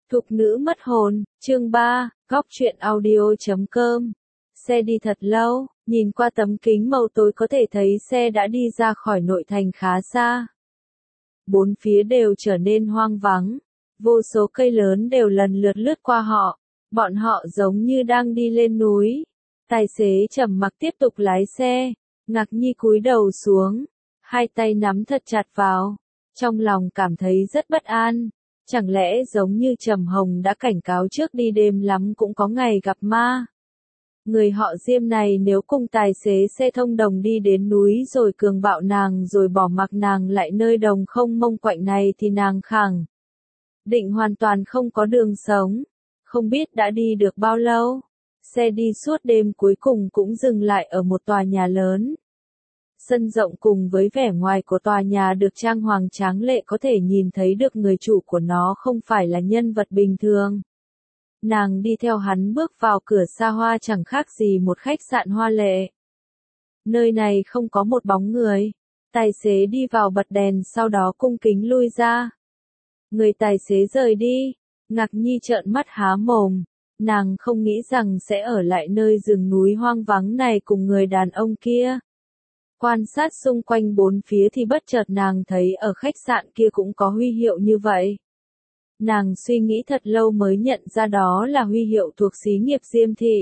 Thục nữ mất hồn, chương 3, góc truyện audio.com. Xe đi thật lâu, nhìn qua tấm kính màu tối có thể thấy xe đã đi ra khỏi nội thành khá xa. Bốn phía đều trở nên hoang vắng, vô số cây lớn đều lần lượt lướt qua họ, bọn họ giống như đang đi lên núi. Tài xế trầm mặc tiếp tục lái xe, Ngạc Nhi cúi đầu xuống, hai tay nắm thật chặt vào, trong lòng cảm thấy rất bất an. Chẳng lẽ giống như Trầm Hồng đã cảnh cáo trước đi đêm lắm cũng có ngày gặp ma. Người họ Diêm này nếu cùng tài xế xe thông đồng đi đến núi rồi cường bạo nàng rồi bỏ mặc nàng lại nơi đồng không mông quạnh này thì nàng khẳng định hoàn toàn không có đường sống. Không biết đã đi được bao lâu, xe đi suốt đêm cuối cùng cũng dừng lại ở một tòa nhà lớn. Sân rộng cùng với vẻ ngoài của tòa nhà được trang hoàng tráng lệ có thể nhìn thấy được người chủ của nó không phải là nhân vật bình thường. Nàng đi theo hắn bước vào cửa xa hoa chẳng khác gì một khách sạn hoa lệ. Nơi này không có một bóng người. Tài xế đi vào bật đèn sau đó cung kính lui ra. Người tài xế rời đi. Ngạc Nhi trợn mắt há mồm. Nàng không nghĩ rằng sẽ ở lại nơi rừng núi hoang vắng này cùng người đàn ông kia. Quan sát xung quanh bốn phía thì bất chợt nàng thấy ở khách sạn kia cũng có huy hiệu như vậy. Nàng suy nghĩ thật lâu mới nhận ra đó là huy hiệu thuộc xí nghiệp Diêm Thị.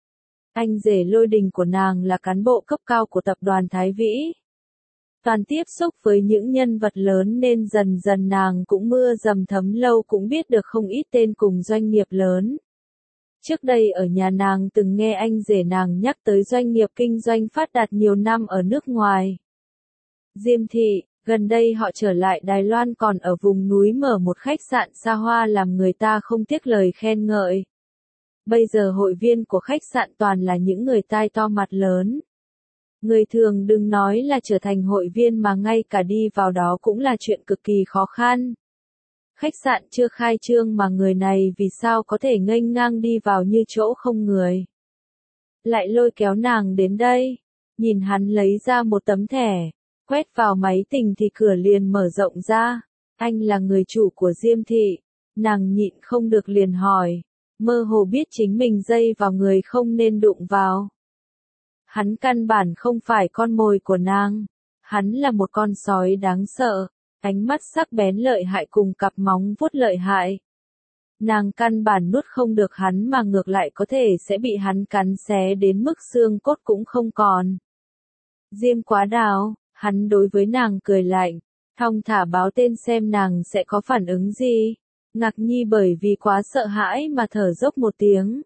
Anh rể Lôi Đình của nàng là cán bộ cấp cao của tập đoàn Thái Vĩ. Toàn tiếp xúc với những nhân vật lớn nên dần dần nàng cũng mưa dầm thấm lâu cũng biết được không ít tên cùng doanh nghiệp lớn. Trước đây ở nhà nàng từng nghe anh rể nàng nhắc tới doanh nghiệp kinh doanh phát đạt nhiều năm ở nước ngoài. Diêm Thị, gần đây họ trở lại Đài Loan còn ở vùng núi mở một khách sạn xa hoa làm người ta không tiếc lời khen ngợi. Bây giờ hội viên của khách sạn toàn là những người tai to mặt lớn. Người thường đừng nói là trở thành hội viên mà ngay cả đi vào đó cũng là chuyện cực kỳ khó khăn. Khách sạn chưa khai trương mà người này vì sao có thể nghênh ngang đi vào như chỗ không người. Lại lôi kéo nàng đến đây, nhìn hắn lấy ra một tấm thẻ, quét vào máy tính thì cửa liền mở rộng ra. Anh là người chủ của Diêm Thị, nàng nhịn không được liền hỏi, mơ hồ biết chính mình dây vào người không nên đụng vào. Hắn căn bản không phải con mồi của nàng, hắn là một con sói đáng sợ. Ánh mắt sắc bén lợi hại cùng cặp móng vuốt lợi hại. Nàng căn bản nuốt không được hắn mà ngược lại có thể sẽ bị hắn cắn xé đến mức xương cốt cũng không còn. Diêm Quá Đào, hắn đối với nàng cười lạnh, thong thả báo tên xem nàng sẽ có phản ứng gì. Ngạc Nhi bởi vì quá sợ hãi mà thở dốc một tiếng.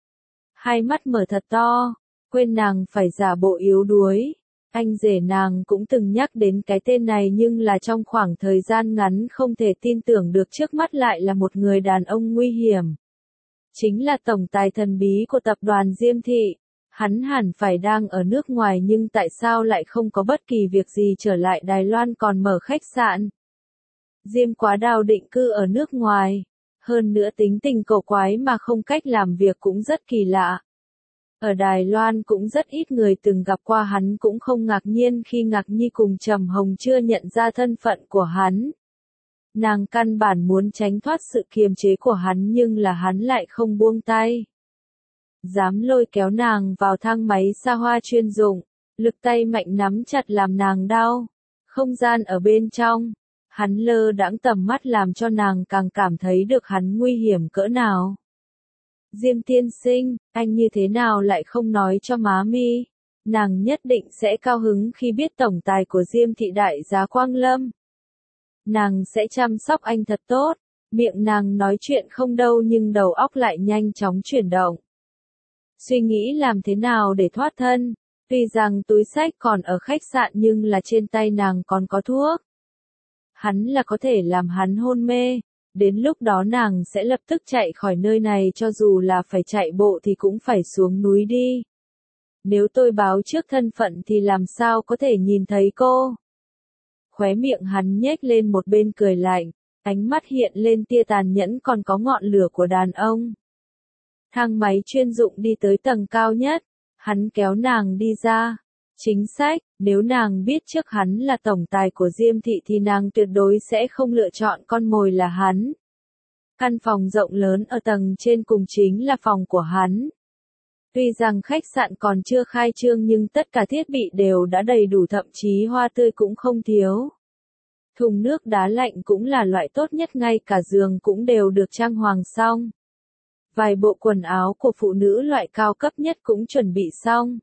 Hai mắt mở thật to, quên nàng phải giả bộ yếu đuối. Anh rể nàng cũng từng nhắc đến cái tên này nhưng là trong khoảng thời gian ngắn không thể tin tưởng được trước mắt lại là một người đàn ông nguy hiểm. Chính là tổng tài thần bí của tập đoàn Diêm Thị. Hắn hẳn phải đang ở nước ngoài nhưng tại sao lại không có bất kỳ việc gì trở lại Đài Loan còn mở khách sạn. Diêm Quá Đào định cư ở nước ngoài. Hơn nữa tính tình cổ quái mà không cách làm việc cũng rất kỳ lạ. Ở Đài Loan cũng rất ít người từng gặp qua hắn cũng không ngạc nhiên khi Ngạc Nhi cùng Trầm Hồng chưa nhận ra thân phận của hắn. Nàng căn bản muốn tránh thoát sự kiềm chế của hắn nhưng là hắn lại không buông tay. Dám lôi kéo nàng vào thang máy xa hoa chuyên dụng, lực tay mạnh nắm chặt làm nàng đau. Không gian ở bên trong, hắn lơ đãng tầm mắt làm cho nàng càng cảm thấy được hắn nguy hiểm cỡ nào. Diêm tiên sinh, anh như thế nào lại không nói cho má mi? Nàng nhất định sẽ cao hứng khi biết tổng tài của Diêm Thị đại giá Quang Lâm. Nàng sẽ chăm sóc anh thật tốt. Miệng nàng nói chuyện không đâu nhưng đầu óc lại nhanh chóng chuyển động. Suy nghĩ làm thế nào để thoát thân. Tuy rằng túi xách còn ở khách sạn nhưng là trên tay nàng còn có thuốc. Hắn là có thể làm hắn hôn mê. Đến lúc đó nàng sẽ lập tức chạy khỏi nơi này cho dù là phải chạy bộ thì cũng phải xuống núi đi. Nếu tôi báo trước thân phận thì làm sao có thể nhìn thấy cô? Khóe miệng hắn nhếch lên một bên cười lạnh, ánh mắt hiện lên tia tàn nhẫn còn có ngọn lửa của đàn ông. Thang máy chuyên dụng đi tới tầng cao nhất, hắn kéo nàng đi ra. Chính xác, nếu nàng biết trước hắn là tổng tài của Diêm Thị thì nàng tuyệt đối sẽ không lựa chọn con mồi là hắn. Căn phòng rộng lớn ở tầng trên cùng chính là phòng của hắn. Tuy rằng khách sạn còn chưa khai trương nhưng tất cả thiết bị đều đã đầy đủ, thậm chí hoa tươi cũng không thiếu. Thùng nước đá lạnh cũng là loại tốt nhất, ngay cả giường cũng đều được trang hoàng xong. Vài bộ quần áo của phụ nữ loại cao cấp nhất cũng chuẩn bị xong.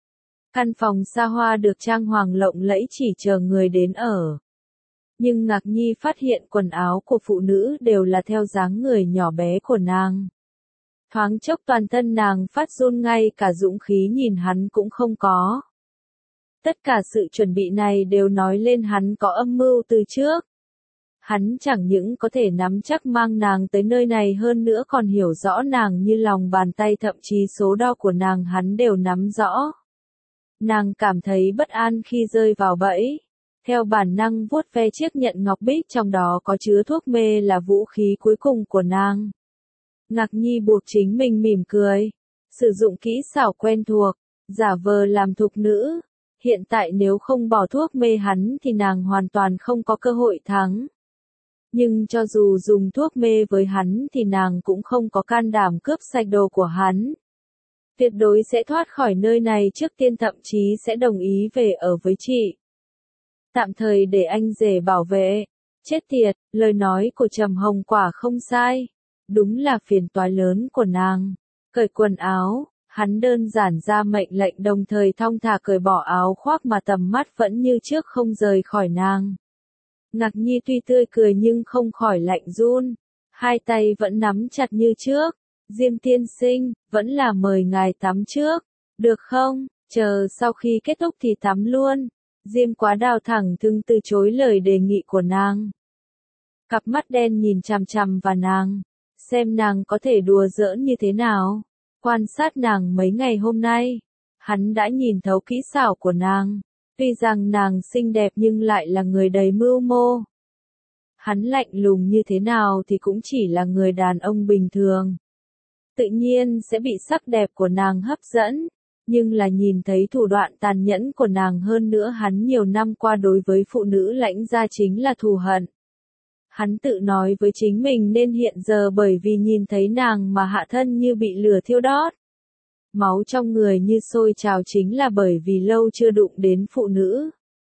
Căn phòng xa hoa được trang hoàng lộng lẫy chỉ chờ người đến ở. Nhưng Ngạc Nhi phát hiện quần áo của phụ nữ đều là theo dáng người nhỏ bé của nàng. Thoáng chốc toàn thân nàng phát run, ngay cả dũng khí nhìn hắn cũng không có. Tất cả sự chuẩn bị này đều nói lên hắn có âm mưu từ trước. Hắn chẳng những có thể nắm chắc mang nàng tới nơi này, hơn nữa còn hiểu rõ nàng như lòng bàn tay, thậm chí số đo của nàng hắn đều nắm rõ. Nàng cảm thấy bất an khi rơi vào bẫy. Theo bản năng vuốt ve chiếc nhẫn ngọc bích trong đó có chứa thuốc mê là vũ khí cuối cùng của nàng. Ngạc Nhi buộc chính mình mỉm cười. Sử dụng kỹ xảo quen thuộc, giả vờ làm thục nữ. Hiện tại nếu không bỏ thuốc mê hắn thì nàng hoàn toàn không có cơ hội thắng. Nhưng cho dù dùng thuốc mê với hắn thì nàng cũng không có can đảm cướp sạch đồ của hắn. Tuyệt đối sẽ thoát khỏi nơi này trước tiên, thậm chí sẽ đồng ý về ở với chị. Tạm thời để anh rể bảo vệ. Chết tiệt, lời nói của Trầm Hồng quả không sai. Đúng là phiền toái lớn của nàng. Cởi quần áo, hắn đơn giản ra mệnh lệnh, đồng thời thong thả cởi bỏ áo khoác mà tầm mắt vẫn như trước không rời khỏi nàng. Ngạc Nhi tuy tươi cười nhưng không khỏi lạnh run. Hai tay vẫn nắm chặt như trước. Diêm tiên sinh, vẫn là mời ngài tắm trước. Được không? Chờ sau khi kết thúc thì tắm luôn. Diêm Quá Đào thẳng thừng từ chối lời đề nghị của nàng. Cặp mắt đen nhìn chằm chằm vào nàng. Xem nàng có thể đùa giỡn như thế nào. Quan sát nàng mấy ngày hôm nay. Hắn đã nhìn thấu kỹ xảo của nàng. Tuy rằng nàng xinh đẹp nhưng lại là người đầy mưu mô. Hắn lạnh lùng như thế nào thì cũng chỉ là người đàn ông bình thường. Tự nhiên sẽ bị sắc đẹp của nàng hấp dẫn. Nhưng là nhìn thấy thủ đoạn tàn nhẫn của nàng, hơn nữa hắn nhiều năm qua đối với phụ nữ Lãnh gia chính là thù hận. Hắn tự nói với chính mình nên hiện giờ bởi vì nhìn thấy nàng mà hạ thân như bị lửa thiêu đốt. Máu trong người như sôi trào chính là bởi vì lâu chưa đụng đến phụ nữ.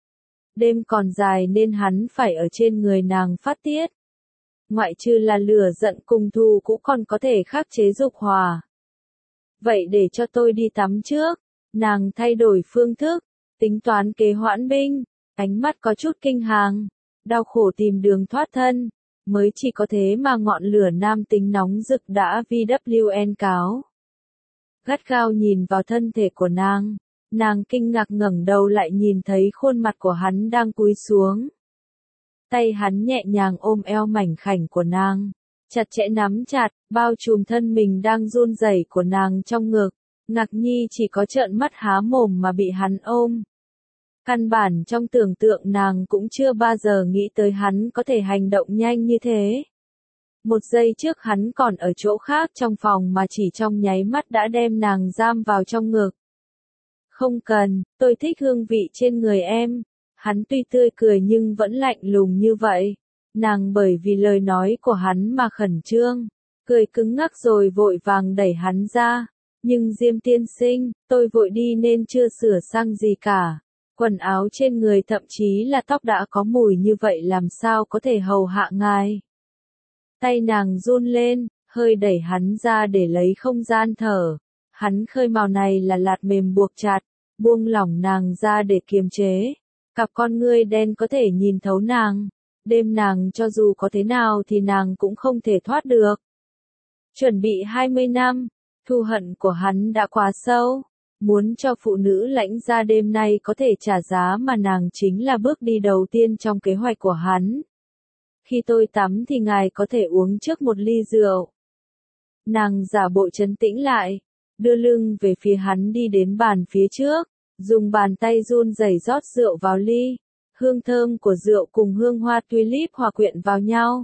Đêm còn dài nên hắn phải ở trên người nàng phát tiết. Ngoại trừ là lửa giận cùng thù cũng còn có thể khắc chế dục hỏa. Vậy để cho tôi đi tắm trước. Nàng thay đổi phương thức, tính toán kế hoãn binh, ánh mắt có chút kinh hàng, đau khổ tìm đường thoát thân, mới chỉ có thế mà ngọn lửa nam tính nóng rực đã VWN cáo. Gắt gao nhìn vào thân thể của nàng kinh ngạc ngẩng đầu lại nhìn thấy khuôn mặt của hắn đang cúi xuống. Tay hắn nhẹ nhàng ôm eo mảnh khảnh của nàng, chặt chẽ nắm chặt, bao trùm thân mình đang run rẩy của nàng trong ngực. Ngạc Nhi chỉ có trợn mắt há mồm mà bị hắn ôm. Căn bản trong tưởng tượng nàng cũng chưa bao giờ nghĩ tới hắn có thể hành động nhanh như thế. Một giây trước hắn còn ở chỗ khác trong phòng mà chỉ trong nháy mắt đã đem nàng giam vào trong ngực. Không cần, tôi thích hương vị trên người em. Hắn tuy tươi cười nhưng vẫn lạnh lùng như vậy. Nàng bởi vì lời nói của hắn mà khẩn trương, cười cứng ngắc rồi vội vàng đẩy hắn ra. Nhưng Diêm tiên sinh, tôi vội đi nên chưa sửa sang gì cả. Quần áo trên người thậm chí là tóc đã có mùi như vậy, làm sao có thể hầu hạ ngài. Tay nàng run lên, hơi đẩy hắn ra để lấy không gian thở. Hắn khơi màu này là lạt mềm buộc chặt, buông lỏng nàng ra để kiềm chế. Cặp con ngươi đen có thể nhìn thấu nàng. Đêm nàng cho dù có thế nào thì nàng cũng không thể thoát được. Chuẩn bị 20 năm, thù hận của hắn đã quá sâu. Muốn cho phụ nữ Lãnh gia đêm nay có thể trả giá mà nàng chính là bước đi đầu tiên trong kế hoạch của hắn. Khi tôi tắm thì ngài có thể uống trước một ly rượu. Nàng giả bộ trấn tĩnh lại, đưa lưng về phía hắn đi đến bàn phía trước, dùng bàn tay run rẩy rót rượu vào ly. Hương thơm của rượu cùng hương hoa tulip hòa quyện vào nhau.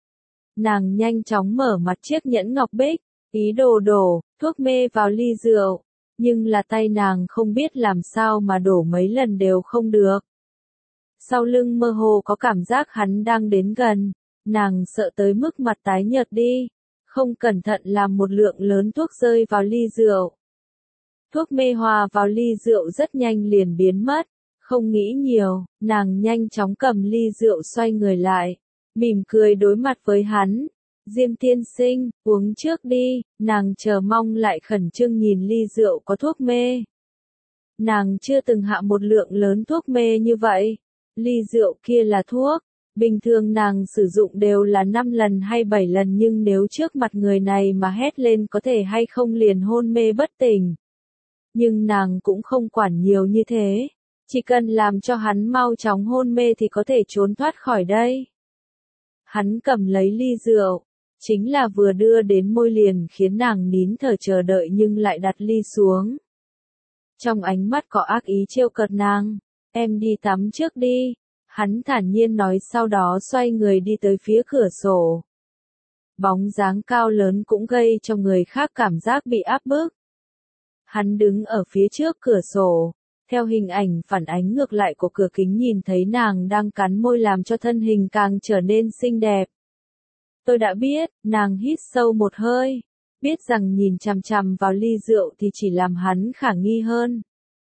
Nàng nhanh chóng mở mặt chiếc nhẫn ngọc bích, ý đồ đổ thuốc mê vào ly rượu, nhưng là tay nàng không biết làm sao mà đổ mấy lần đều không được. Sau lưng mơ hồ có cảm giác hắn đang đến gần, Nàng sợ tới mức mặt tái nhợt đi, không cẩn thận làm một lượng lớn thuốc rơi vào ly rượu. Thuốc mê hòa vào ly rượu rất nhanh liền biến mất, không nghĩ nhiều, nàng nhanh chóng cầm ly rượu xoay người lại, mỉm cười đối mặt với hắn. Diêm tiên sinh, uống trước đi, nàng chờ mong lại khẩn trương nhìn ly rượu có thuốc mê. Nàng chưa từng hạ một lượng lớn thuốc mê như vậy, ly rượu kia là thuốc. Bình thường nàng sử dụng đều là 5 lần hay 7 lần nhưng nếu trước mặt người này mà hét lên có thể hay không liền hôn mê bất tỉnh. Nhưng nàng cũng không quản nhiều như thế, chỉ cần làm cho hắn mau chóng hôn mê thì có thể trốn thoát khỏi đây. Hắn cầm lấy ly rượu, chính là vừa đưa đến môi liền khiến nàng nín thở chờ đợi nhưng lại đặt ly xuống. Trong ánh mắt có ác ý trêu cợt nàng, em đi tắm trước đi. Hắn thản nhiên nói sau đó xoay người đi tới phía cửa sổ. Bóng dáng cao lớn cũng gây cho người khác cảm giác bị áp bức. Hắn đứng ở phía trước cửa sổ, theo hình ảnh phản ánh ngược lại của cửa kính nhìn thấy nàng đang cắn môi làm cho thân hình càng trở nên xinh đẹp. Tôi đã biết, nàng hít sâu một hơi, biết rằng nhìn chằm chằm vào ly rượu thì chỉ làm hắn khả nghi hơn.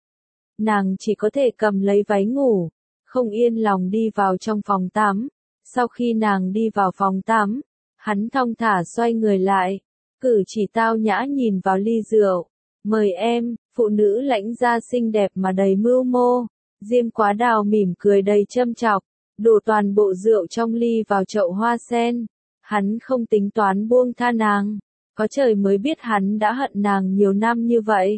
Nàng chỉ có thể cầm lấy váy ngủ, không yên lòng đi vào trong phòng tắm. Sau khi nàng đi vào phòng tắm, hắn thong thả xoay người lại, cử chỉ tao nhã nhìn vào ly rượu. Mời em, phụ nữ lãnh gia xinh đẹp mà đầy mưu mô. Diêm Quá Đào mỉm cười đầy châm chọc, đổ toàn bộ rượu trong ly vào chậu hoa sen. Hắn không tính toán buông tha nàng, có trời mới biết hắn đã hận nàng nhiều năm như vậy.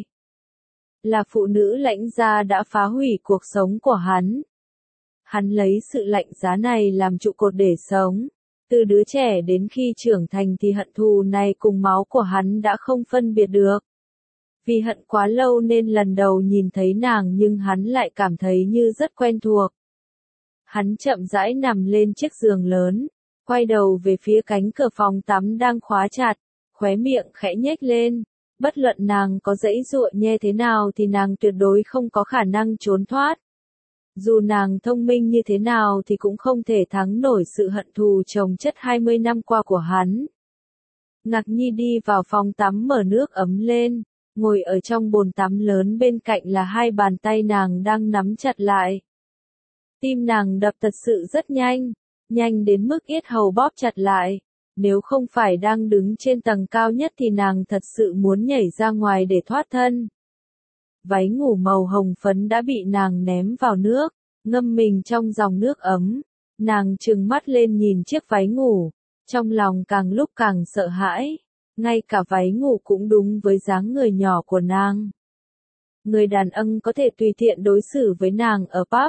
Là phụ nữ lãnh gia đã phá hủy cuộc sống của hắn. Hắn lấy sự lạnh giá này làm trụ cột để sống. Từ đứa trẻ đến khi trưởng thành thì hận thù này cùng máu của hắn đã không phân biệt được. Vì hận quá lâu nên lần đầu nhìn thấy nàng nhưng hắn lại cảm thấy như rất quen thuộc. Hắn chậm rãi nằm lên chiếc giường lớn, quay đầu về phía cánh cửa phòng tắm đang khóa chặt, khóe miệng khẽ nhếch lên. Bất luận nàng có giãy giụa như thế nào thì nàng tuyệt đối không có khả năng trốn thoát. Dù nàng thông minh như thế nào thì cũng không thể thắng nổi sự hận thù chồng chất 20 năm qua của hắn. Ngạc Nhi đi vào phòng tắm mở nước ấm lên, ngồi ở trong bồn tắm lớn bên cạnh là hai bàn tay nàng đang nắm chặt lại. Tim nàng đập thật sự rất nhanh, nhanh đến mức yết hầu bóp chặt lại. Nếu không phải đang đứng trên tầng cao nhất thì nàng thật sự muốn nhảy ra ngoài để thoát thân. Váy ngủ màu hồng phấn đã bị nàng ném vào nước, ngâm mình trong dòng nước ấm. Nàng trừng mắt lên nhìn chiếc váy ngủ, trong lòng càng lúc càng sợ hãi. Ngay cả váy ngủ cũng đúng với dáng người nhỏ của nàng. Người đàn ông có thể tùy tiện đối xử với nàng ở pub.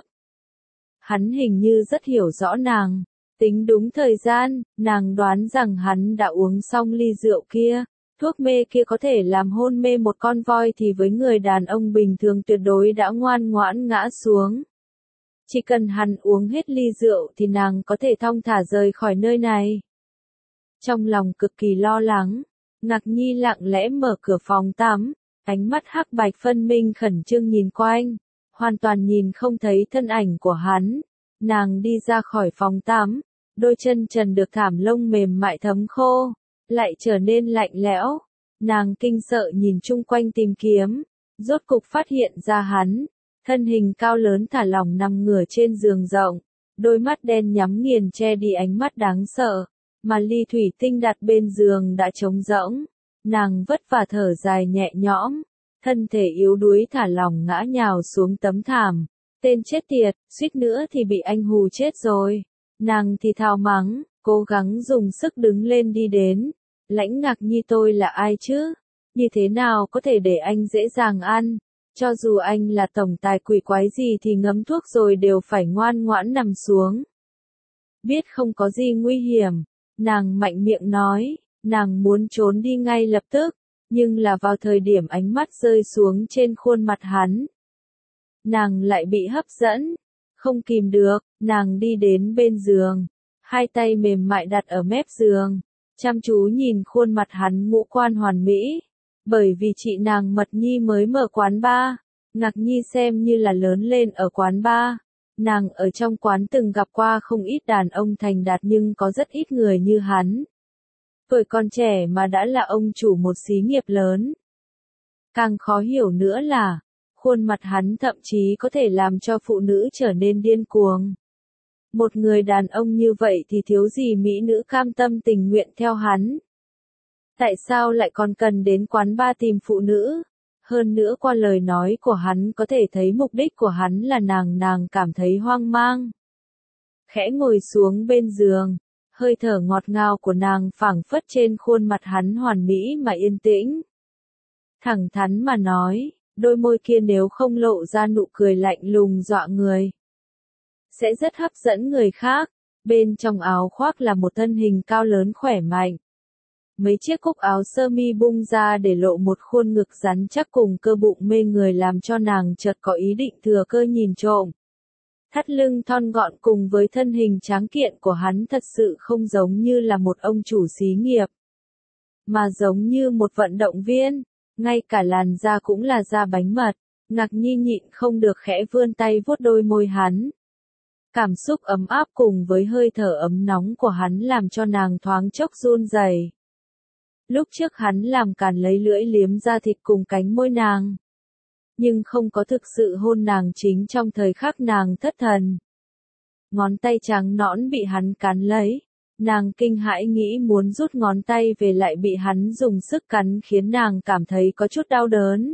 Hắn hình như rất hiểu rõ nàng. Tính đúng thời gian, nàng đoán rằng hắn đã uống xong ly rượu kia. Thuốc mê kia có thể làm hôn mê một con voi thì với người đàn ông bình thường tuyệt đối đã ngoan ngoãn ngã xuống. Chỉ cần hắn uống hết ly rượu thì nàng có thể thong thả rời khỏi nơi này. Trong lòng cực kỳ lo lắng, Ngạc Nhi lặng lẽ mở cửa phòng tắm, ánh mắt hắc bạch phân minh khẩn trương nhìn quanh, hoàn toàn nhìn không thấy thân ảnh của hắn. Nàng đi ra khỏi phòng tắm, đôi chân trần được thảm lông mềm mại thấm khô, lại trở nên lạnh lẽo. Nàng kinh sợ nhìn chung quanh tìm kiếm, rốt cục phát hiện ra hắn, thân hình cao lớn thả lỏng nằm ngửa trên giường rộng, đôi mắt đen nhắm nghiền che đi ánh mắt đáng sợ, mà ly thủy tinh đặt bên giường đã trống rỗng. Nàng vất vả thở dài nhẹ nhõm, thân thể yếu đuối thả lỏng ngã nhào xuống tấm thảm. Tên chết tiệt, suýt nữa thì bị anh hù chết rồi. Nàng thì thào mắng, cố gắng dùng sức đứng lên đi đến. Lãnh Ngạc Nhi tôi là ai chứ? Như thế nào có thể để anh dễ dàng ăn? Cho dù anh là tổng tài quỷ quái gì thì ngấm thuốc rồi đều phải ngoan ngoãn nằm xuống. Biết không có gì nguy hiểm, nàng mạnh miệng nói, nàng muốn trốn đi ngay lập tức, nhưng là vào thời điểm ánh mắt rơi xuống trên khuôn mặt hắn. Nàng lại bị hấp dẫn, không kìm được, nàng đi đến bên giường, hai tay mềm mại đặt ở mép giường, chăm chú nhìn khuôn mặt hắn ngũ quan hoàn mỹ. Bởi vì chị nàng Mật Nhi mới mở quán bar, Ngạc Nhi xem như là lớn lên ở quán bar, Nàng ở trong quán từng gặp qua không ít đàn ông thành đạt nhưng có rất ít người như hắn. Tuổi còn trẻ mà đã là ông chủ một xí nghiệp lớn. Càng khó hiểu nữa là, khuôn mặt hắn thậm chí có thể làm cho phụ nữ trở nên điên cuồng. Một người đàn ông như vậy thì thiếu gì mỹ nữ cam tâm tình nguyện theo hắn. Tại sao lại còn cần đến quán bar tìm phụ nữ? Hơn nữa qua lời nói của hắn có thể thấy mục đích của hắn là nàng cảm thấy hoang mang. Khẽ ngồi xuống bên giường, hơi thở ngọt ngào của nàng phảng phất trên khuôn mặt hắn hoàn mỹ mà yên tĩnh. Thẳng thắn mà nói, đôi môi kia nếu không lộ ra nụ cười lạnh lùng dọa người, sẽ rất hấp dẫn người khác. Bên trong áo khoác là một thân hình cao lớn khỏe mạnh. Mấy chiếc cúc áo sơ mi bung ra để lộ một khuôn ngực rắn chắc cùng cơ bụng mê người làm cho nàng chợt có ý định thừa cơ nhìn trộm. Thắt lưng thon gọn cùng với thân hình tráng kiện của hắn thật sự không giống như là một ông chủ xí nghiệp, mà giống như một vận động viên, ngay cả làn da cũng là da bánh mật. Ngạc Nhi nhịn không được khẽ vươn tay vuốt đôi môi hắn. Cảm xúc ấm áp cùng với hơi thở ấm nóng của hắn làm cho nàng thoáng chốc run rẩy. Lúc trước hắn làm càn lấy lưỡi liếm da thịt cùng cánh môi nàng, nhưng không có thực sự hôn nàng chính trong thời khắc nàng thất thần. Ngón tay trắng nõn bị hắn cắn lấy, nàng kinh hãi nghĩ muốn rút ngón tay về lại bị hắn dùng sức cắn khiến nàng cảm thấy có chút đau đớn.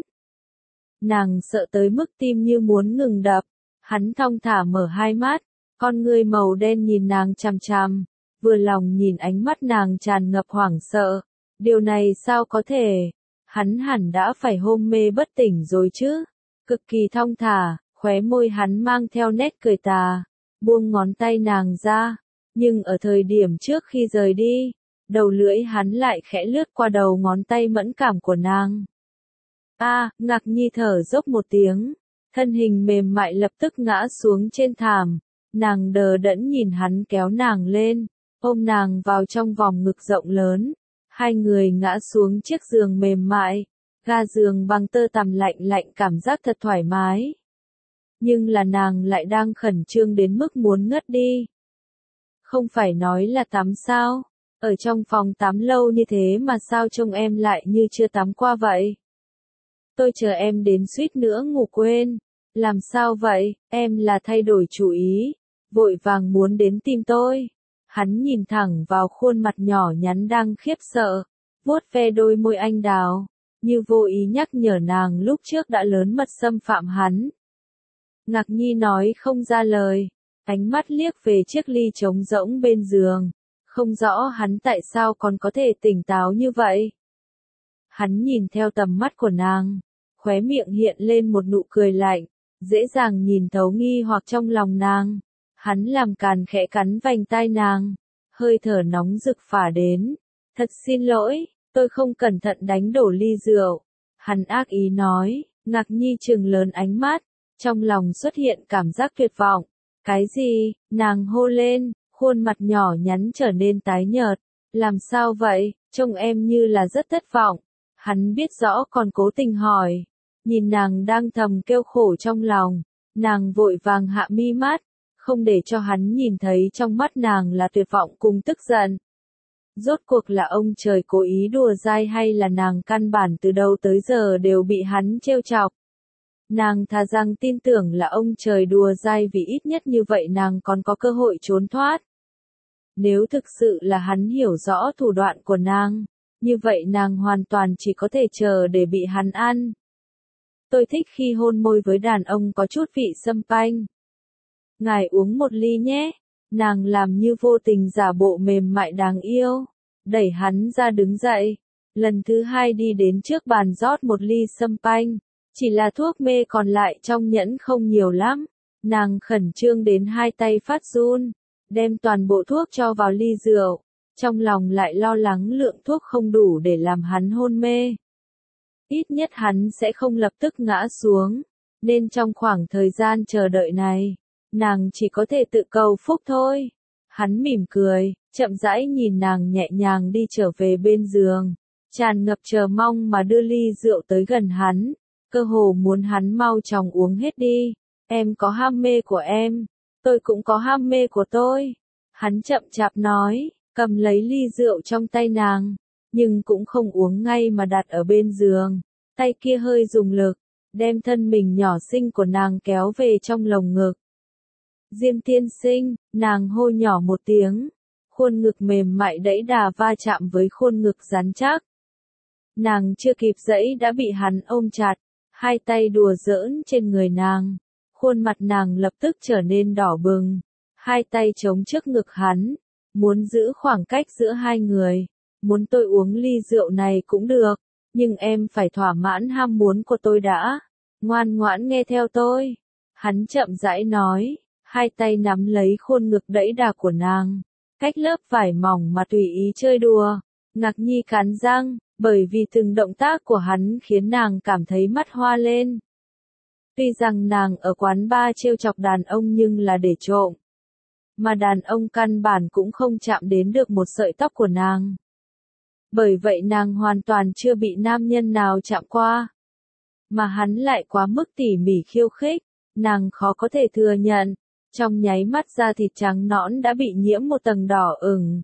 Nàng sợ tới mức tim như muốn ngừng đập, hắn thong thả mở hai mắt, con ngươi màu đen nhìn nàng chằm chằm, vừa lòng nhìn ánh mắt nàng tràn ngập hoảng sợ. Điều này sao có thể? Hắn hẳn đã phải hôn mê bất tỉnh rồi chứ. Cực kỳ thong thả, khóe môi hắn mang theo nét cười tà, buông ngón tay nàng ra. Nhưng ở thời điểm trước khi rời đi, đầu lưỡi hắn lại khẽ lướt qua đầu ngón tay mẫn cảm của nàng. Ngạc Nhi thở dốc một tiếng, thân hình mềm mại lập tức ngã xuống trên thảm. Nàng đờ đẫn nhìn hắn kéo nàng lên, ôm nàng vào trong vòng ngực rộng lớn. Hai người ngã xuống chiếc giường mềm mại, ga giường bằng tơ tằm lạnh lạnh cảm giác thật thoải mái. Nhưng là nàng lại đang khẩn trương đến mức muốn ngất đi. Không phải nói là tắm sao? Ở trong phòng tắm lâu như thế mà sao trông em lại như chưa tắm qua vậy? Tôi chờ em đến suýt nữa ngủ quên. Làm sao vậy? Em là thay đổi chủ ý, vội vàng muốn đến tìm tôi. Hắn nhìn thẳng vào khuôn mặt nhỏ nhắn đang khiếp sợ, vuốt ve đôi môi anh đào, như vô ý nhắc nhở nàng lúc trước đã lớn mật xâm phạm hắn. Ngạc Nhi nói không ra lời, ánh mắt liếc về chiếc ly trống rỗng bên giường, không rõ hắn tại sao còn có thể tỉnh táo như vậy. Hắn nhìn theo tầm mắt của nàng, khóe miệng hiện lên một nụ cười lạnh, dễ dàng nhìn thấu nghi hoặc trong lòng nàng. Hắn làm càn khẽ cắn vành tai nàng, hơi thở nóng rực phả đến. Thật xin lỗi, tôi không cẩn thận đánh đổ ly rượu. Hắn ác ý nói. Ngạc Nhi trừng lớn ánh mắt, trong lòng xuất hiện cảm giác tuyệt vọng. Cái gì? Nàng hô lên, khuôn mặt nhỏ nhắn trở nên tái nhợt. Làm sao vậy? Trông em như là rất thất vọng. Hắn biết rõ còn cố tình hỏi. Nhìn nàng đang thầm kêu khổ trong lòng, nàng vội vàng hạ mi mắt, không để cho hắn nhìn thấy trong mắt nàng là tuyệt vọng cùng tức giận. Rốt cuộc là ông trời cố ý đùa dai hay là nàng căn bản từ đầu tới giờ đều bị hắn trêu chọc. Nàng thà rằng tin tưởng là ông trời đùa dai vì ít nhất như vậy nàng còn có cơ hội trốn thoát. Nếu thực sự là hắn hiểu rõ thủ đoạn của nàng, như vậy nàng hoàn toàn chỉ có thể chờ để bị hắn ăn. Tôi thích khi hôn môi với đàn ông có chút vị sâm panh. Ngài uống một ly nhé. Nàng làm như vô tình giả bộ mềm mại đáng yêu, đẩy hắn ra đứng dậy. Lần thứ hai đi đến trước bàn rót một ly sâm panh. Chỉ là thuốc mê còn lại trong nhẫn không nhiều lắm. Nàng khẩn trương đến hai tay phát run, đem toàn bộ thuốc cho vào ly rượu. Trong lòng lại lo lắng lượng thuốc không đủ để làm hắn hôn mê. Ít nhất hắn sẽ không lập tức ngã xuống, nên trong khoảng thời gian chờ đợi này, nàng chỉ có thể tự cầu phúc thôi. Hắn mỉm cười, chậm rãi nhìn nàng nhẹ nhàng đi trở về bên giường, tràn ngập chờ mong mà đưa ly rượu tới gần hắn, cơ hồ muốn hắn mau chóng uống hết đi. Em có ham mê của em, Tôi cũng có ham mê của tôi. Hắn chậm chạp nói, cầm lấy ly rượu trong tay nàng, nhưng cũng không uống ngay mà đặt ở bên giường. Tay kia hơi dùng lực, đem thân mình nhỏ xinh của nàng kéo về trong lồng ngực. Diêm tiên sinh, nàng hô nhỏ một tiếng, khuôn ngực mềm mại đẫy đà va chạm với khuôn ngực rắn chắc. Nàng chưa kịp giãy đã bị hắn ôm chặt, hai tay đùa giỡn trên người nàng. Khuôn mặt nàng lập tức trở nên đỏ bừng, hai tay chống trước ngực hắn, muốn giữ khoảng cách giữa hai người. Muốn tôi uống ly rượu này cũng được, nhưng em phải thỏa mãn ham muốn của tôi đã. Ngoan ngoãn nghe theo tôi. Hắn chậm rãi nói, hai tay nắm lấy khuôn ngực đẫy đà của nàng, cách lớp vải mỏng mà tùy ý chơi đùa. Ngạc Nhi cắn răng, bởi vì từng động tác của hắn khiến nàng cảm thấy mắt hoa lên. Tuy rằng nàng ở quán bar trêu chọc đàn ông nhưng là để trộm, mà đàn ông căn bản cũng không chạm đến được một sợi tóc của nàng. Bởi vậy nàng hoàn toàn chưa bị nam nhân nào chạm qua. Mà hắn lại quá mức tỉ mỉ khiêu khích, nàng khó có thể thừa nhận. Trong nháy mắt da thịt trắng nõn đã bị nhiễm một tầng đỏ ửng.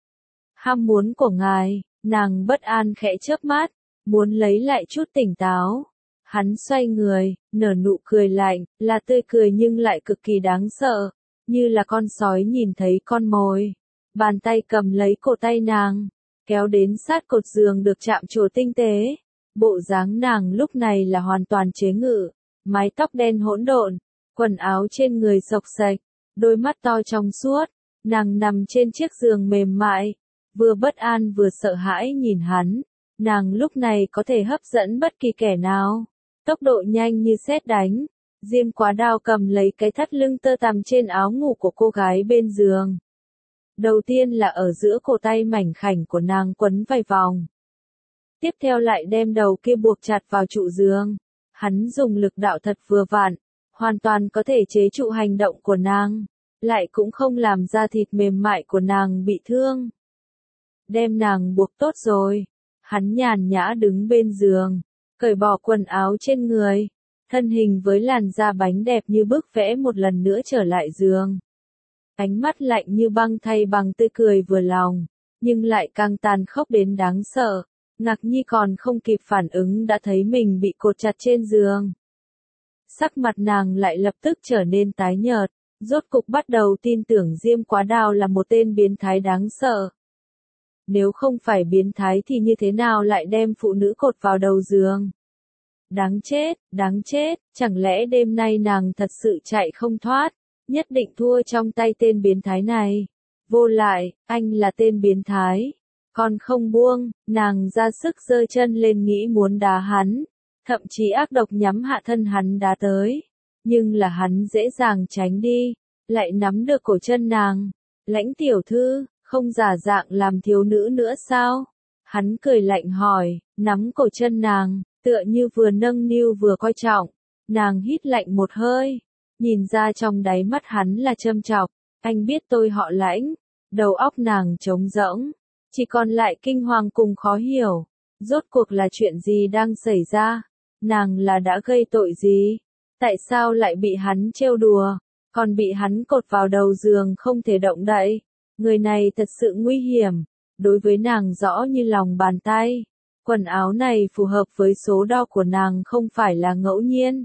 Ham muốn của ngài, nàng bất an khẽ chớp mắt, muốn lấy lại chút tỉnh táo. Hắn xoay người, nở nụ cười lạnh, là tươi cười nhưng lại cực kỳ đáng sợ, như là con sói nhìn thấy con mồi. Bàn tay cầm lấy cổ tay nàng, kéo đến sát cột giường được chạm trổ tinh tế. Bộ dáng nàng lúc này là hoàn toàn chế ngự, mái tóc đen hỗn độn, quần áo trên người xộc xệch, đôi mắt to trong suốt, nàng nằm trên chiếc giường mềm mại, vừa bất an vừa sợ hãi nhìn hắn. Nàng lúc này có thể hấp dẫn bất kỳ kẻ nào. Tốc độ nhanh như sét đánh, Diêm Quá Đao cầm lấy cái thắt lưng tơ tằm trên áo ngủ của cô gái bên giường. Đầu tiên là ở giữa cổ tay mảnh khảnh của nàng quấn vài vòng. Tiếp theo lại đem đầu kia buộc chặt vào trụ giường. Hắn dùng lực đạo thật vừa vặn, hoàn toàn có thể chế trụ hành động của nàng, lại cũng không làm da thịt mềm mại của nàng bị thương. Đem nàng buộc tốt rồi, hắn nhàn nhã đứng bên giường, cởi bỏ quần áo trên người, thân hình với làn da bánh đẹp như bức vẽ một lần nữa trở lại giường. Ánh mắt lạnh như băng thay bằng tươi cười vừa lòng, nhưng lại càng tàn khốc đến đáng sợ. Ngạc Nhi còn không kịp phản ứng đã thấy mình bị cột chặt trên giường. Sắc mặt nàng lại lập tức trở nên tái nhợt, rốt cục bắt đầu tin tưởng Diêm Quá Đao là một tên biến thái đáng sợ. Nếu không phải biến thái thì như thế nào lại đem phụ nữ cột vào đầu giường? Đáng chết, chẳng lẽ đêm nay nàng thật sự chạy không thoát, nhất định thua trong tay tên biến thái này. Vô lại, anh là tên biến thái. Còn không buông, nàng ra sức giơ chân lên nghĩ muốn đá hắn, thậm chí ác độc nhắm hạ thân hắn đá tới. Nhưng là hắn dễ dàng tránh đi, lại nắm được cổ chân nàng. Lãnh tiểu thư, không giả dạng làm thiếu nữ nữa sao? Hắn cười lạnh hỏi, nắm cổ chân nàng, tựa như vừa nâng niu vừa coi trọng. Nàng hít lạnh một hơi, nhìn ra trong đáy mắt hắn là châm chọc. Anh biết tôi họ Lãnh. Đầu óc nàng trống rỗng, chỉ còn lại kinh hoàng cùng khó hiểu. Rốt cuộc là chuyện gì đang xảy ra? Nàng là đã gây tội gì? Tại sao lại bị hắn trêu đùa, còn bị hắn cột vào đầu giường không thể động đậy? Người này thật sự nguy hiểm, đối với nàng rõ như lòng bàn tay. Quần áo này phù hợp với số đo của nàng không phải là ngẫu nhiên.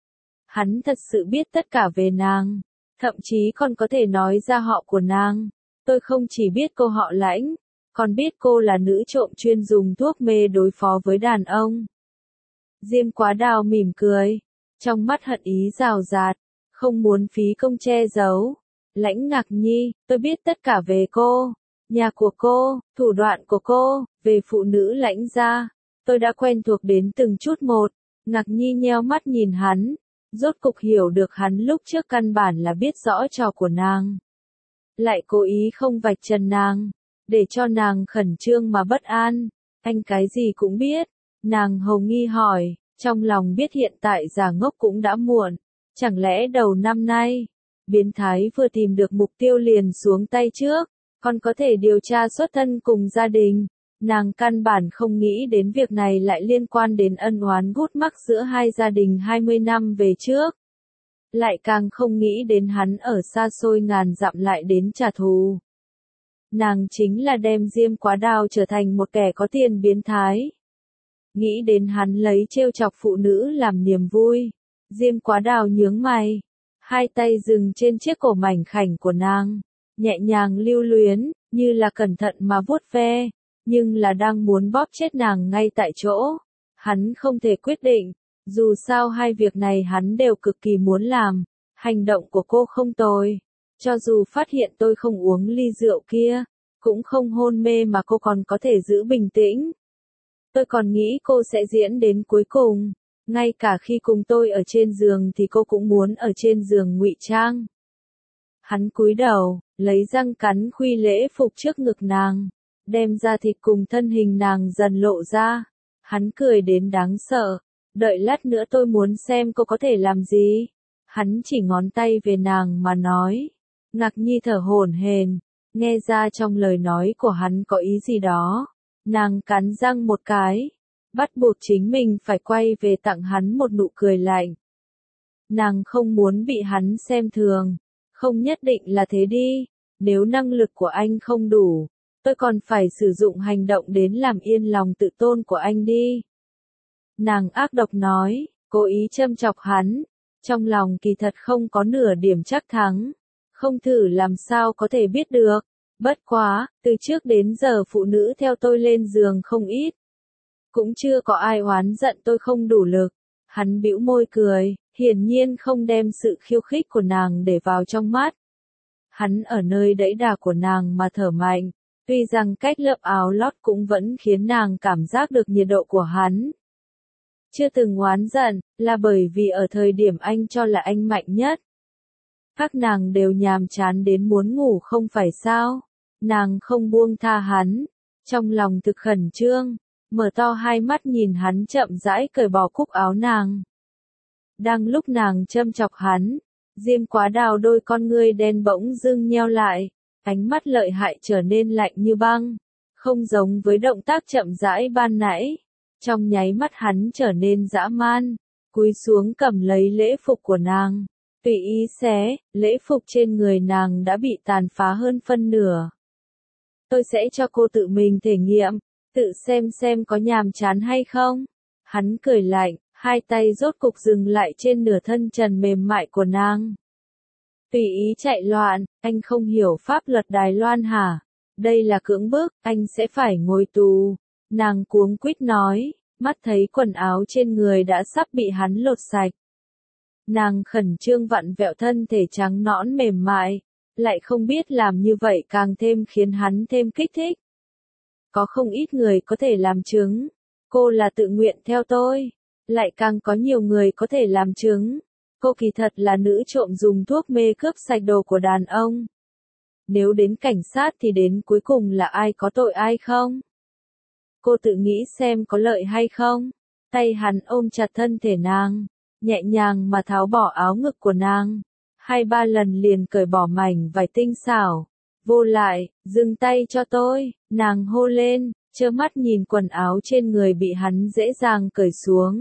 Hắn thật sự biết tất cả về nàng, thậm chí còn có thể nói ra họ của nàng. Tôi không chỉ biết cô họ Lãnh, còn biết cô là nữ trộm chuyên dùng thuốc mê đối phó với đàn ông. Diêm Quá Đao mỉm cười, trong mắt hận ý rào rạt, không muốn phí công che giấu. Lãnh Ngạc Nhi, tôi biết tất cả về cô, nhà của cô, thủ đoạn của cô, về phụ nữ Lãnh gia. Tôi đã quen thuộc đến từng chút một. Ngạc Nhi nheo mắt nhìn hắn, rốt cục hiểu được hắn lúc trước căn bản là biết rõ trò của nàng. Lại cố ý không vạch trần nàng, để cho nàng khẩn trương mà bất an. Anh cái gì cũng biết. Nàng hầu nghi hỏi, trong lòng biết hiện tại giả ngốc cũng đã muộn. Chẳng lẽ đầu năm nay, biến thái vừa tìm được mục tiêu liền xuống tay trước, còn có thể điều tra xuất thân cùng gia đình. Nàng căn bản không nghĩ đến việc này lại liên quan đến ân oán gút mắc giữa hai gia đình 20 năm về trước. lại càng không nghĩ đến hắn ở xa xôi ngàn dặm lại đến trả thù. Nàng chính là đem Diêm Quá Đào trở thành một kẻ có tiền biến thái. Nghĩ đến hắn lấy trêu chọc phụ nữ làm niềm vui, Diêm Quá Đào nhướng mày, hai tay dừng trên chiếc cổ mảnh khảnh của nàng, nhẹ nhàng lưu luyến, như là cẩn thận mà vuốt ve, nhưng là đang muốn bóp chết nàng ngay tại chỗ. Hắn không thể quyết định, dù sao hai việc này hắn đều cực kỳ muốn làm. Hành động của cô không tồi, cho dù phát hiện tôi không uống ly rượu kia, cũng không hôn mê mà cô còn có thể giữ bình tĩnh. Tôi còn nghĩ cô sẽ diễn đến cuối cùng, ngay cả khi cùng tôi ở trên giường thì cô cũng muốn ở trên giường ngụy trang. Hắn cúi đầu, lấy răng cắn khuy lễ phục trước ngực nàng, đem ra thịt cùng thân hình nàng dần lộ ra. Hắn cười đến đáng sợ, đợi lát nữa tôi muốn xem cô có thể làm gì. Hắn chỉ ngón tay về nàng mà nói. Ngạc Nhi thở hổn hển, nghe ra trong lời nói của hắn có ý gì đó. Nàng cắn răng một cái, bắt buộc chính mình phải quay về tặng hắn một nụ cười lạnh. Nàng không muốn bị hắn xem thường, không nhất định là thế đi, nếu năng lực của anh không đủ, tôi còn phải sử dụng hành động đến làm yên lòng tự tôn của anh đi. Nàng ác độc nói, cố ý châm chọc hắn, trong lòng kỳ thật không có nửa điểm chắc thắng, không thử làm sao có thể biết được. Bất quá, từ trước đến giờ phụ nữ theo tôi lên giường không ít. Cũng chưa có ai oán giận tôi không đủ lực. Hắn bĩu môi cười, hiển nhiên không đem sự khiêu khích của nàng để vào trong mắt. Hắn ở nơi đẫy đà của nàng mà thở mạnh, tuy rằng cách lớp áo lót cũng vẫn khiến nàng cảm giác được nhiệt độ của hắn. Chưa từng oán giận, là bởi vì ở thời điểm anh cho là anh mạnh nhất. Các nàng đều nhàm chán đến muốn ngủ không phải sao? Nàng không buông tha hắn, trong lòng thực khẩn trương, mở to hai mắt nhìn hắn chậm rãi cởi bỏ cúc áo nàng. Đang lúc nàng châm chọc hắn, Diêm Quá Đào đôi con ngươi đen bỗng dưng nheo lại, ánh mắt lợi hại trở nên lạnh như băng, không giống với động tác chậm rãi ban nãy. Trong nháy mắt hắn trở nên dã man, cúi xuống cầm lấy lễ phục của nàng, tùy ý xé, lễ phục trên người nàng đã bị tàn phá hơn phân nửa. Tôi sẽ cho cô tự mình thể nghiệm, tự xem có nhàm chán hay không. Hắn cười lạnh, hai tay rốt cục dừng lại trên nửa thân trần mềm mại của nàng. Tùy ý chạy loạn, anh không hiểu pháp luật Đài Loan hả? Đây là cưỡng bức, anh sẽ phải ngồi tù. Nàng cuống quýt nói, mắt thấy quần áo trên người đã sắp bị hắn lột sạch. Nàng khẩn trương vặn vẹo thân thể trắng nõn mềm mại, lại không biết làm như vậy càng thêm khiến hắn thêm kích thích. Có không ít người có thể làm chứng, cô là tự nguyện theo tôi, lại càng có nhiều người có thể làm chứng, cô kỳ thật là nữ trộm dùng thuốc mê cướp sạch đồ của đàn ông. Nếu đến cảnh sát thì đến cuối cùng là ai có tội ai không? Cô tự nghĩ xem có lợi hay không? Tay hắn ôm chặt thân thể nàng, nhẹ nhàng mà tháo bỏ áo ngực của nàng. 2-3 lần liền cởi bỏ mảnh vải tinh xảo. Vô lại, dừng tay cho tôi, nàng hô lên, trơ mắt nhìn quần áo trên người bị hắn dễ dàng cởi xuống.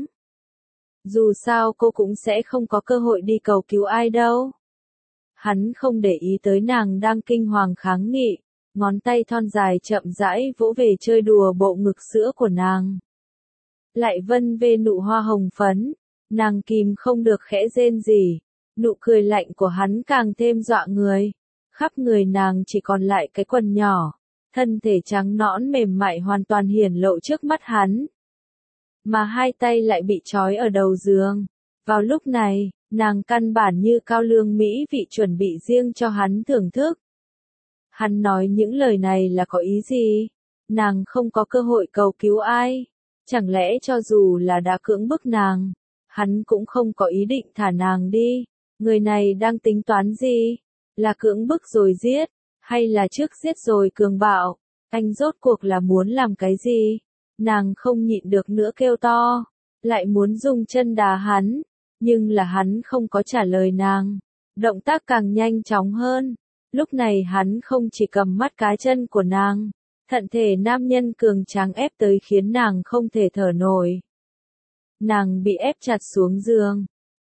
Dù sao cô cũng sẽ không có cơ hội đi cầu cứu ai đâu. Hắn không để ý tới nàng đang kinh hoàng kháng nghị, ngón tay thon dài chậm rãi vỗ về chơi đùa bộ ngực sữa của nàng. Lại vân về nụ hoa hồng phấn, nàng kìm không được khẽ rên rỉ, nụ cười lạnh của hắn càng thêm dọa người. Khắp người nàng chỉ còn lại cái quần nhỏ, thân thể trắng nõn mềm mại hoàn toàn hiển lộ trước mắt hắn. Mà hai tay lại bị trói ở đầu giường. Vào lúc này, nàng căn bản như cao lương mỹ vị chuẩn bị riêng cho hắn thưởng thức. Hắn nói những lời này là có ý gì? Nàng không có cơ hội cầu cứu ai. Chẳng lẽ cho dù là đã cưỡng bức nàng, hắn cũng không có ý định thả nàng đi. Người này đang tính toán gì? Là cưỡng bức rồi giết, hay là trước giết rồi cường bạo? Anh rốt cuộc là muốn làm cái gì? Nàng không nhịn được nữa kêu to, lại muốn dùng chân đá hắn, nhưng là hắn không có trả lời nàng. Động tác càng nhanh chóng hơn. Lúc này hắn không chỉ cầm mắt cá chân của nàng, thận thể nam nhân cường tráng ép tới khiến nàng không thể thở nổi. Nàng bị ép chặt xuống giường,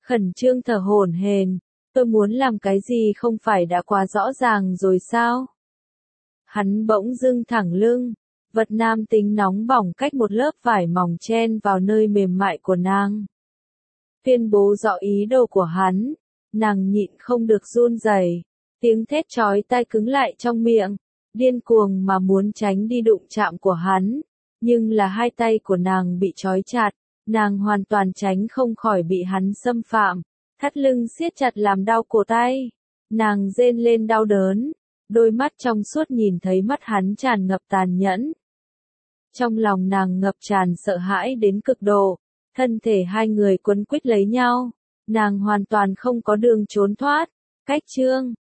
khẩn trương thở hổn hển, tôi muốn làm cái gì không phải đã quá rõ ràng rồi sao? Hắn bỗng dưng thẳng lưng, vật nam tính nóng bỏng cách một lớp vải mỏng chen vào nơi mềm mại của nàng. Tuyên bố rõ ý đồ của hắn, nàng nhịn không được run rẩy, tiếng thét chói tai cứng lại trong miệng, điên cuồng mà muốn tránh đi đụng chạm của hắn, nhưng là hai tay của nàng bị trói chặt, nàng hoàn toàn tránh không khỏi bị hắn xâm phạm, thắt lưng siết chặt làm đau cổ tay, nàng rên lên đau đớn, đôi mắt trong suốt nhìn thấy mắt hắn tràn ngập tàn nhẫn. Trong lòng nàng ngập tràn sợ hãi đến cực độ, thân thể hai người quấn quýt lấy nhau, nàng hoàn toàn không có đường trốn thoát, cách chương